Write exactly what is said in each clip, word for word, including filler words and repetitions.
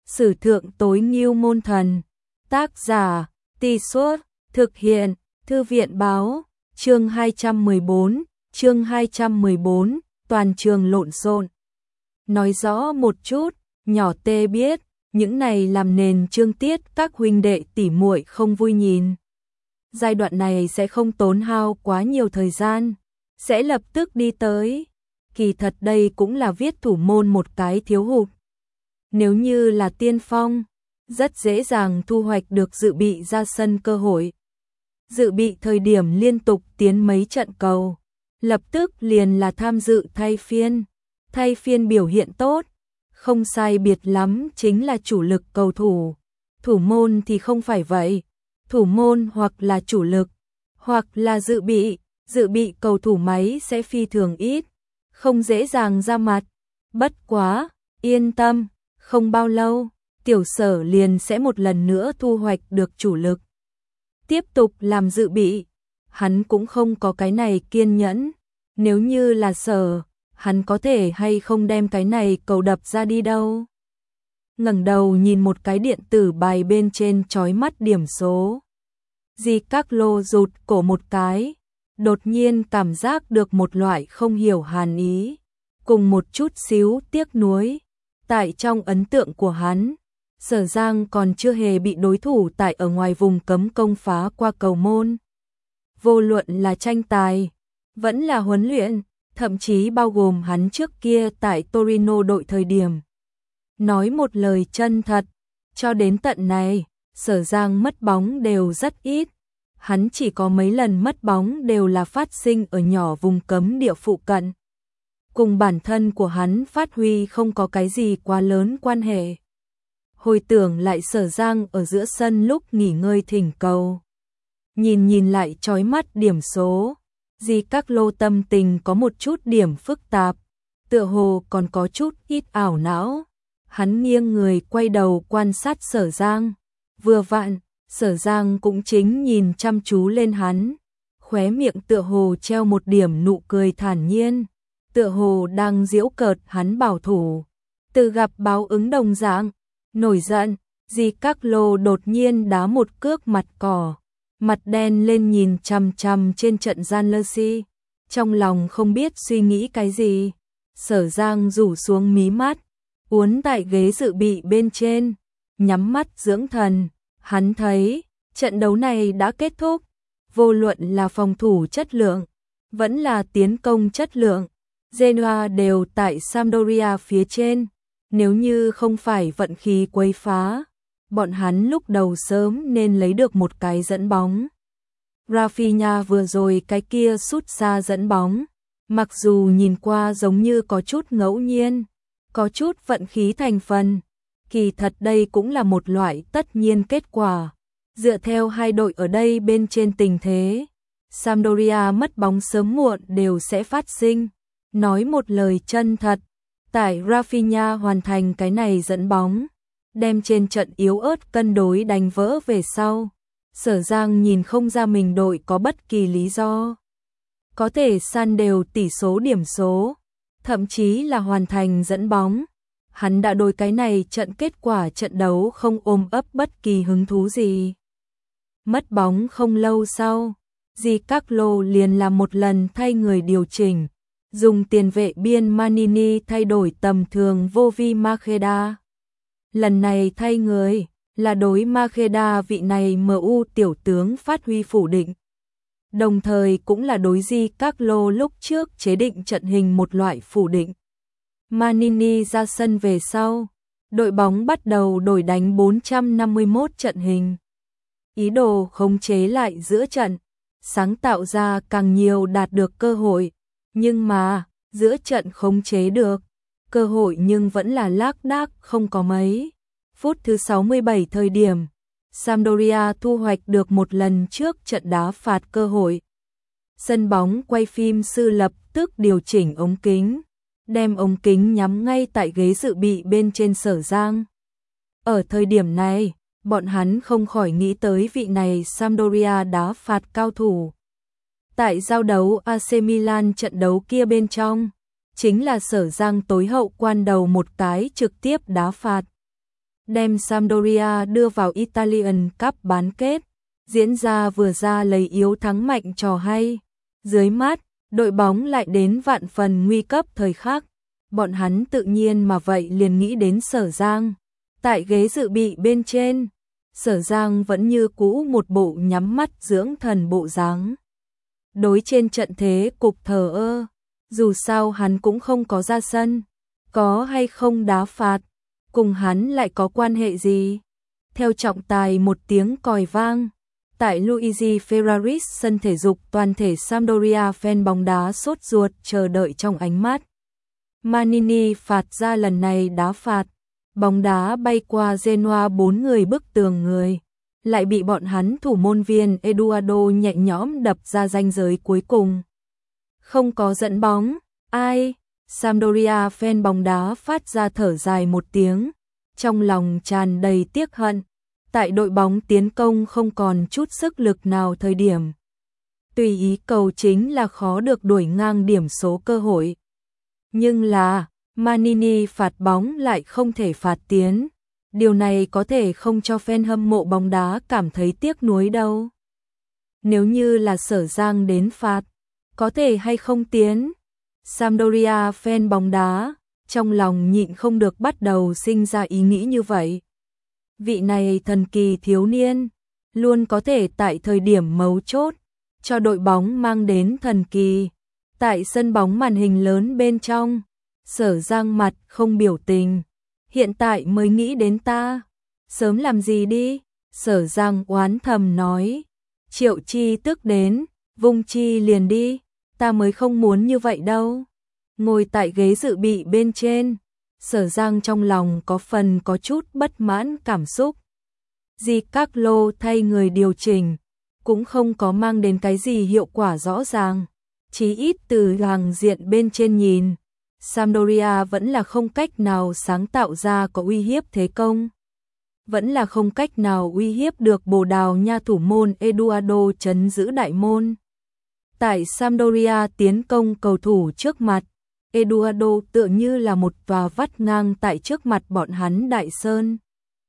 Sử thượng tối ngưu môn thần. Tác giả, Tì Suốt, thực hiện, Thư viện báo, chương hai trăm mười bốn, chương hai trăm mười bốn, toàn trường lộn xộn. Nói rõ một chút, nhỏ tê biết, những này làm nền chương tiết các huynh đệ tỉ muội không vui nhìn. Giai đoạn này sẽ không tốn hao quá nhiều thời gian, sẽ lập tức đi tới. Kỳ thật đây cũng là viết thủ môn một cái thiếu hụt. Nếu như là tiên phong, rất dễ dàng thu hoạch được dự bị ra sân cơ hội. Dự bị thời điểm liên tục tiến mấy trận cầu, lập tức liền là tham dự thay phiên. Thay phiên biểu hiện tốt, không sai biệt lắm chính là chủ lực cầu thủ. Thủ môn thì không phải vậy, thủ môn hoặc là chủ lực, hoặc là dự bị, dự bị cầu thủ máy sẽ phi thường ít, không dễ dàng ra mặt. Bất quá, yên tâm, không bao lâu, Tiểu Sở liền sẽ một lần nữa thu hoạch được chủ lực. Tiếp tục làm dự bị, hắn cũng không có cái này kiên nhẫn, nếu như là Sở, hắn có thể hay không đem cái này cầu đập ra đi đâu. Ngẩng đầu nhìn một cái điện tử bài bên trên chói mắt điểm số. Di Các Lô rụt cổ một cái, đột nhiên cảm giác được một loại không hiểu hàn ý, cùng một chút xíu tiếc nuối. Tại trong ấn tượng của hắn, Sở Giang còn chưa hề bị đối thủ tại ở ngoài vùng cấm công phá qua cầu môn. Vô luận là tranh tài, vẫn là huấn luyện, thậm chí bao gồm hắn trước kia tại Torino đội thời điểm. Nói một lời chân thật, cho đến tận này, Sở Giang mất bóng đều rất ít. Hắn chỉ có mấy lần mất bóng đều là phát sinh ở nhỏ vùng cấm địa phụ cận. Cùng bản thân của hắn phát huy không có cái gì quá lớn quan hệ. Hồi tưởng lại Sở Giang ở giữa sân lúc nghỉ ngơi thỉnh cầu. Nhìn nhìn lại chói mắt điểm số, Di Các Lô tâm tình có một chút điểm phức tạp, tựa hồ còn có chút ít ảo não. Hắn nghiêng người quay đầu quan sát Sở Giang, vừa vặn, Sở Giang cũng chính nhìn chăm chú lên hắn, khóe miệng tựa hồ treo một điểm nụ cười thản nhiên, tựa hồ đang giễu cợt hắn bảo thủ. Từ gặp báo ứng đồng dạng, nổi giận, Di Các Lô đột nhiên đá một cước mặt cỏ, mặt đen lên nhìn chằm chằm trên trận gian lơ si, trong lòng không biết suy nghĩ cái gì. Sở Giang rủ xuống mí mắt, uốn tại ghế dự bị bên trên, nhắm mắt dưỡng thần. Hắn thấy, trận đấu này đã kết thúc, vô luận là phòng thủ chất lượng, vẫn là tiến công chất lượng, Genoa đều tại Sampdoria phía trên. Nếu như không phải vận khí quấy phá, bọn hắn lúc đầu sớm nên lấy được một cái dẫn bóng. Rafinha vừa rồi cái kia sút xa dẫn bóng, mặc dù nhìn qua giống như có chút ngẫu nhiên, có chút vận khí thành phần, kỳ thật đây cũng là một loại tất nhiên kết quả. Dựa theo hai đội ở đây bên trên tình thế, Sampdoria mất bóng sớm muộn đều sẽ phát sinh. Nói một lời chân thật, tại Rafinha hoàn thành cái này dẫn bóng, đem trên trận yếu ớt cân đối đánh vỡ về sau, Sở Giang nhìn không ra mình đội có bất kỳ lý do có thể san đều tỷ số điểm số, thậm chí là hoàn thành dẫn bóng. Hắn đã đối cái này trận kết quả trận đấu không ôm ấp bất kỳ hứng thú gì. Mất bóng không lâu sau, Di Các Lô liền làm một lần thay người điều chỉnh, dùng tiền vệ biên Manini thay đổi tầm thường vô vi Macheda. Lần này thay người là đối Macheda vị này em u tiểu tướng phát huy phủ định, đồng thời cũng là đối Di Các Lô lúc trước chế định trận hình một loại phủ định. Manini ra sân về sau, đội bóng bắt đầu đổi đánh bốn trăm năm mươi mốt trận hình, ý đồ khống chế lại giữa trận, sáng tạo ra càng nhiều đạt được cơ hội, nhưng mà giữa trận khống chế được cơ hội nhưng vẫn là lác đác không có mấy. Phút thứ sáu mươi bảy thời điểm, Sampdoria thu hoạch được một lần trước trận đá phạt cơ hội. Sân bóng quay phim sư lập tức điều chỉnh ống kính, đem ống kính nhắm ngay tại ghế dự bị bên trên Sở Giang. Ở thời điểm này, bọn hắn không khỏi nghĩ tới vị này Sampdoria đá phạt cao thủ. Tại giao đấu a xê Milan trận đấu kia bên trong, chính là Sở Giang tối hậu quan đầu một cái trực tiếp đá phạt. đem Sampdoria đưa vào Italian Cup bán kết, diễn ra vừa ra lấy yếu thắng mạnh trò hay. Dưới mắt, đội bóng lại đến vạn phần nguy cấp thời khắc, bọn hắn tự nhiên mà vậy liền nghĩ đến Sở Giang. Tại ghế dự bị bên trên, Sở Giang vẫn như cũ một bộ nhắm mắt dưỡng thần bộ dáng. Đối trên trận thế cục thờ ơ, dù sao hắn cũng không có ra sân, có hay không đá phạt, cùng hắn lại có quan hệ gì. Theo trọng tài một tiếng còi vang, tại Luigi Ferraris sân thể dục, toàn thể Sampdoria fan bóng đá sốt ruột chờ đợi trong ánh mắt. Manini phạt ra lần này đá phạt, bóng đá bay qua Genoa bốn người bức tường người, lại bị bọn hắn thủ môn viên Eduardo nhẹ nhõm đập ra ranh giới cuối cùng. Không có dẫn bóng, ai? Sampdoria fan bóng đá phát ra thở dài một tiếng, trong lòng tràn đầy tiếc hận. Tại đội bóng tiến công không còn chút sức lực nào thời điểm, tùy ý cầu chính là khó được đuổi ngang điểm số cơ hội. Nhưng là, Manini phạt bóng lại không thể phạt tiến. Điều này có thể không cho fan hâm mộ bóng đá cảm thấy tiếc nuối đâu. Nếu như là Sở Giang đến phạt, có thể hay không tiến? Sampdoria fan bóng đá, trong lòng nhịn không được bắt đầu sinh ra ý nghĩ như vậy. Vị này thần kỳ thiếu niên, luôn có thể tại thời điểm mấu chốt, cho đội bóng mang đến thần kỳ. Tại sân bóng màn hình lớn bên trong, Sở Giang mặt không biểu tình. Hiện tại mới nghĩ đến ta, sớm làm gì đi, Sở Giang oán thầm nói. Triệu Chi tức đến, vung chi liền đi, ta mới không muốn như vậy đâu. Ngồi tại ghế dự bị bên trên, Sở Giang trong lòng có phần có chút bất mãn cảm xúc. Di Carlo thay người điều chỉnh, cũng không có mang đến cái gì hiệu quả rõ ràng. Chí ít từ hàng diện bên trên nhìn, Sampdoria vẫn là không cách nào sáng tạo ra có uy hiếp thế công. Vẫn là không cách nào uy hiếp được Bồ Đào Nha thủ môn Eduardo trấn giữ đại môn. Tại Sampdoria tiến công cầu thủ trước mặt, Eduardo tựa như là một tòa vắt ngang tại trước mặt bọn hắn đại sơn.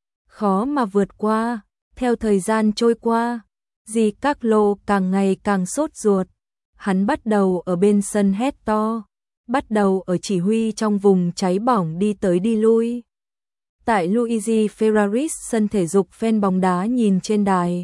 Khó mà vượt qua, theo thời gian trôi qua, Di Carlo càng ngày càng sốt ruột. Hắn bắt đầu ở bên sân hét to, bắt đầu ở chỉ huy trong vùng cháy bỏng đi tới đi lui. Tại Luigi Ferraris sân thể dục, fan bóng đá nhìn trên đài.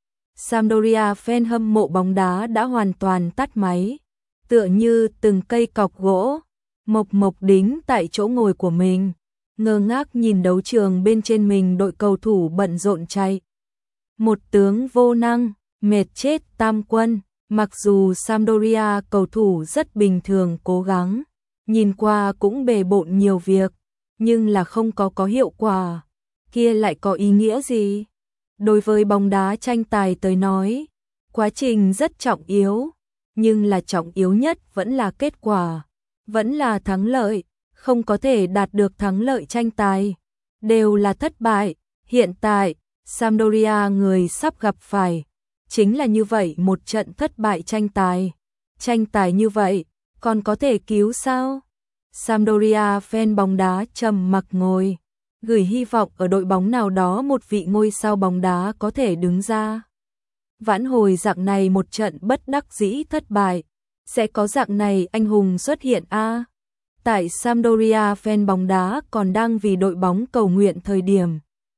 Sampdoria fan hâm mộ bóng đá đã hoàn toàn tắt máy, tựa như từng cây cọc gỗ, mộc mộc đính tại chỗ ngồi của mình, ngơ ngác nhìn đấu trường bên trên mình đội cầu thủ bận rộn chạy. Một tướng vô năng, mệt chết tam quân. Mặc dù Sampdoria cầu thủ rất bình thường cố gắng, nhìn qua cũng bề bộn nhiều việc, nhưng là không có có hiệu quả, kia lại có ý nghĩa gì? Đối với bóng đá tranh tài tới nói, quá trình rất trọng yếu, nhưng là trọng yếu nhất vẫn là kết quả, vẫn là thắng lợi, không có thể đạt được thắng lợi tranh tài, đều là thất bại. Hiện tại, Sampdoria người sắp gặp phải chính là như vậy một trận thất bại tranh tài. Tranh tài như vậy, còn có thể cứu sao? Sampdoria fan bóng đá trầm mặc ngồi, gửi hy vọng ở đội bóng nào đó một vị ngôi sao bóng đá có thể đứng ra. Vãn hồi dạng này một trận bất đắc dĩ thất bại, sẽ có dạng này anh hùng xuất hiện a. À, tại Sampdoria fan bóng đá còn đang vì đội bóng cầu nguyện thời điểm,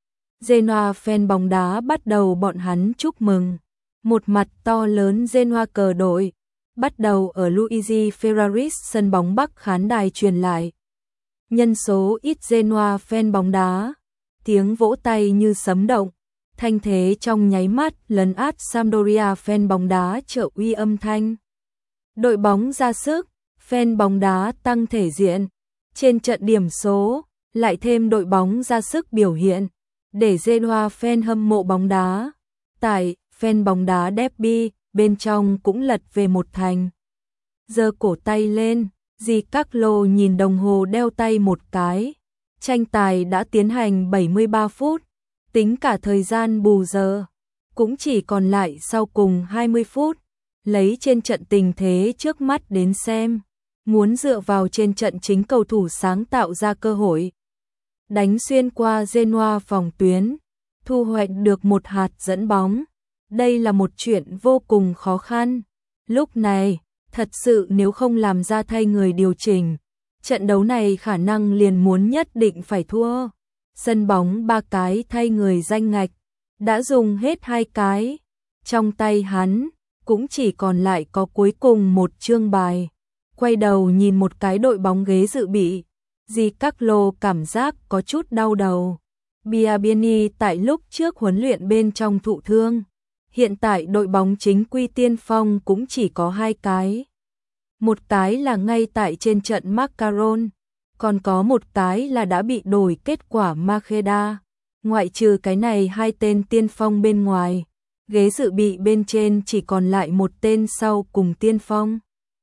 Genoa fan bóng đá bắt đầu bọn hắn chúc mừng. Một mặt to lớn Genoa cờ đội, bắt đầu ở Luigi Ferraris sân bóng Bắc khán đài truyền lại. Nhân số ít Genoa fan bóng đá, tiếng vỗ tay như sấm động, thanh thế trong nháy mắt lấn át Sampdoria fan bóng đá trợ uy âm thanh. Đội bóng ra sức, fan bóng đá tăng thể diện, trên trận điểm số, lại thêm đội bóng ra sức biểu hiện, để Genoa fan hâm mộ bóng đá. Tại fan bóng đá derby bên trong cũng lật về một thành. Giơ cổ tay lên, Di Carlo nhìn đồng hồ đeo tay một cái. Tranh tài đã tiến hành bảy mươi ba phút, tính cả thời gian bù giờ, cũng chỉ còn lại sau cùng hai mươi phút. Lấy trên trận tình thế trước mắt đến xem, muốn dựa vào trên trận chính cầu thủ sáng tạo ra cơ hội. đánh xuyên qua Genoa phòng tuyến, thu hoạch được một hạt dẫn bóng. Đây là một chuyện vô cùng khó khăn. Lúc này, thật sự nếu không làm ra thay người điều chỉnh, trận đấu này khả năng liền muốn nhất định phải thua. Sân bóng ba cái thay người danh ngạch, đã dùng hết hai cái. Trong tay hắn, cũng chỉ còn lại có cuối cùng một chương bài. Quay đầu nhìn một cái đội bóng ghế dự bị, Giancarlo cảm giác có chút đau đầu. Biabiany tại lúc trước huấn luyện bên trong thụ thương. Hiện tại đội bóng chính quy tiên phong cũng chỉ có hai cái. Một cái là ngay tại trên trận Macaron, còn có một cái là đã bị đổi kết quả Maqueda. Ngoại trừ cái này hai tên tiên phong bên ngoài, ghế dự bị bên trên chỉ còn lại một tên sau cùng tiên phong.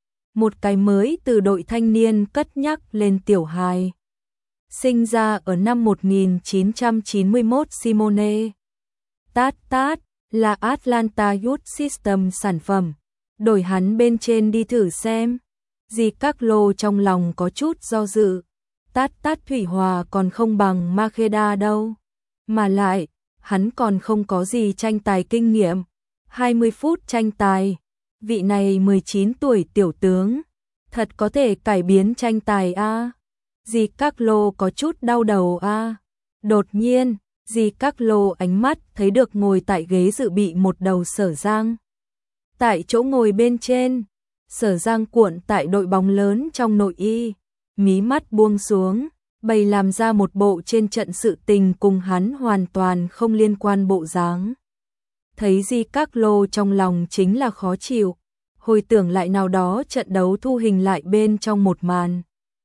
Một cái mới từ đội thanh niên cất nhắc lên tiểu hài. Sinh ra ở năm một nghìn chín trăm chín mươi mốt, Simone Tát Tát là Atlanta Youth System sản phẩm. Đổi hắn bên trên đi thử xem. Giancarlo trong lòng có chút do dự. Tát Tát thủy hòa còn không bằng Maqueda đâu. Mà lại, hắn còn không có gì tranh tài kinh nghiệm. hai mươi phút tranh tài. Vị này mười chín tuổi tiểu tướng, thật có thể cải biến tranh tài a. À? Giancarlo có chút đau đầu a. À? Đột nhiên, Giancarlo ánh mắt thấy được ngồi tại ghế dự bị một đầu Sở Giang. Tại chỗ ngồi bên trên, Sở Giang cuộn tại đội bóng lớn trong nội y, mí mắt buông xuống, bày làm ra một bộ trên trận sự tình cùng hắn hoàn toàn không liên quan bộ dáng. Thấy Giancarlo trong lòng chính là khó chịu, hồi tưởng lại nào đó trận đấu thu hình lại bên trong một màn.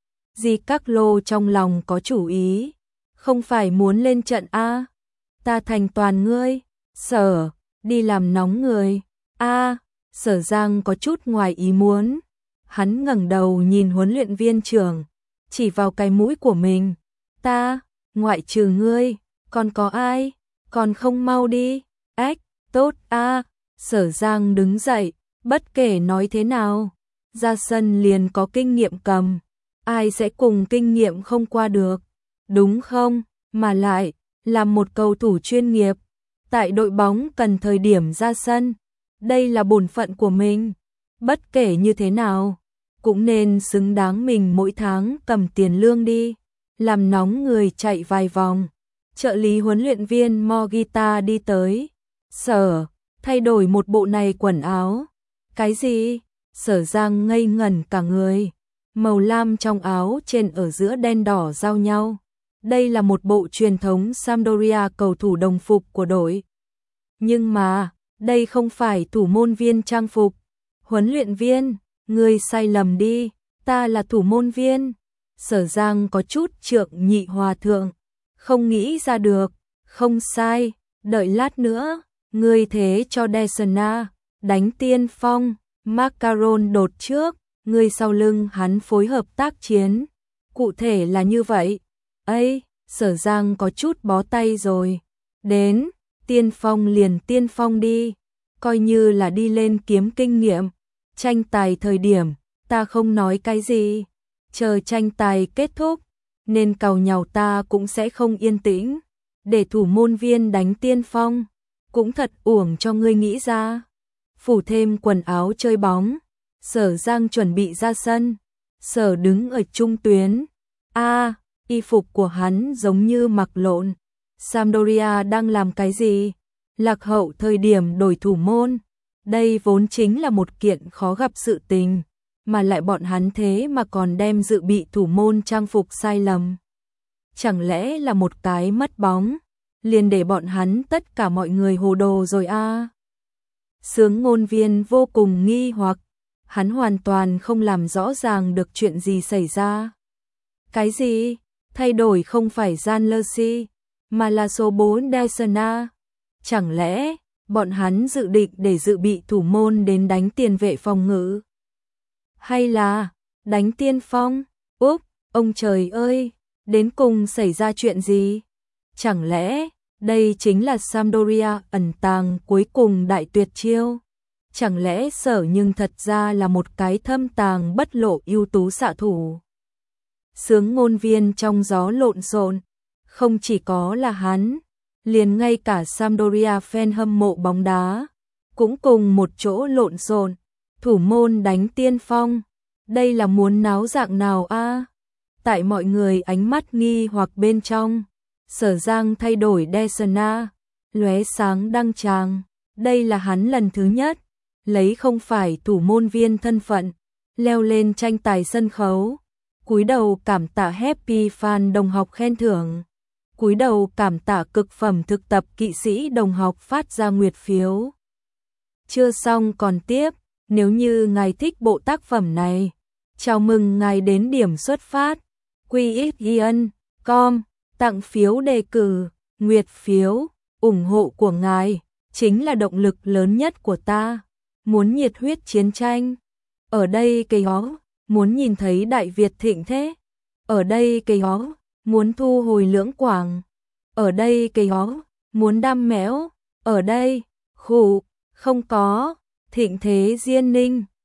Giancarlo trong lòng có chủ ý, không phải muốn lên trận a, ta thành toàn ngươi, Sở, đi làm nóng người. A, Sở Giang có chút ngoài ý muốn. Hắn ngẩng đầu nhìn huấn luyện viên trưởng, chỉ vào cái mũi của mình. Ta, ngoại trừ ngươi, còn có ai? Còn không mau đi. Ếch, tốt a. Sở Giang đứng dậy, bất kể nói thế nào, ra sân liền có kinh nghiệm cầm. Ai sẽ cùng kinh nghiệm không qua được, đúng không? Mà lại, làm một cầu thủ chuyên nghiệp, tại đội bóng cần thời điểm ra sân. Đây là bổn phận của mình. Bất kể như thế nào, cũng nên xứng đáng mình mỗi tháng cầm tiền lương đi. Làm nóng người chạy vài vòng. Trợ lý huấn luyện viên Morita đi tới. Sở, thay đổi một bộ này quần áo. Cái gì? Sở Giang ngây ngẩn cả người. Màu lam trong áo trên ở giữa đen đỏ giao nhau. Đây là một bộ truyền thống Sampdoria cầu thủ đồng phục của đội. Nhưng mà, đây không phải thủ môn viên trang phục. Huấn luyện viên, ngươi sai lầm đi, ta là thủ môn viên. Sở Giang có chút trượng nhị hòa thượng, không nghĩ ra được, không sai, đợi lát nữa, ngươi thế cho Desna, đánh tiên phong, Macaron đột trước, ngươi sau lưng hắn phối hợp tác chiến. Cụ thể là như vậy. Ây, Sở Giang có chút bó tay rồi. Đến, tiên phong liền tiên phong đi, coi như là đi lên kiếm kinh nghiệm. Tranh tài thời điểm, ta không nói cái gì, chờ tranh tài kết thúc, nên càu nhàu ta cũng sẽ không yên tĩnh. Để thủ môn viên đánh tiên phong, cũng thật uổng cho ngươi nghĩ ra. Phủ thêm quần áo chơi bóng, Sở Giang chuẩn bị ra sân. Sở đứng ở trung tuyến. A, y phục của hắn giống như mặc lộn. Sampdoria đang làm cái gì? Lạc hậu thời điểm đổi thủ môn. Đây vốn chính là một kiện khó gặp sự tình, mà lại bọn hắn thế mà còn đem dự bị thủ môn trang phục sai lầm. Chẳng lẽ là một cái mất bóng, liền để bọn hắn tất cả mọi người hồ đồ rồi a? À? Sướng ngôn viên vô cùng nghi hoặc, hắn hoàn toàn không làm rõ ràng được chuyện gì xảy ra. Cái gì? Thay đổi không phải Jan Lersi, mà là số bốn Desna. Chẳng lẽ bọn hắn dự định để dự bị thủ môn đến đánh tiền vệ phòng ngự? Hay là đánh tiên phong? Úp, ông trời ơi, đến cùng xảy ra chuyện gì? Chẳng lẽ đây chính là Sampdoria ẩn tàng cuối cùng đại tuyệt chiêu? Chẳng lẽ Sở nhưng thật ra là một cái thâm tàng bất lộ ưu tú xạ thủ? Sướng ngôn viên trong gió lộn xộn, Không chỉ có là hắn, liền ngay cả Sampdoria fan hâm mộ bóng đá cũng cùng một chỗ lộn xộn, thủ môn đánh tiên phong, đây là muốn náo dạng nào a? Tại mọi người ánh mắt nghi hoặc bên trong, Sở Giang thay đổi Desna, lóe sáng đăng tràng, đây là hắn lần thứ nhất lấy không phải thủ môn viên thân phận leo lên tranh tài sân khấu, cúi đầu cảm tạ Happy Fan đồng học khen thưởng, cúi đầu cảm tạ cực phẩm thực tập kỵ sĩ đồng học phát ra nguyệt phiếu. Chưa xong còn tiếp, nếu như ngài thích bộ tác phẩm này, chào mừng ngài đến điểm xuất phát quy x ian chấm com tặng phiếu đề cử, nguyệt phiếu, ủng hộ của ngài chính là động lực lớn nhất của ta. Muốn nhiệt huyết chiến tranh, ở đây cây ó, muốn nhìn thấy Đại Việt thịnh thế, ở đây cây ó, muốn thu hồi Lưỡng Quảng, ở đây cây ó, muốn đam mẽo, ở đây, khủ, không có, thịnh thế Diên Ninh.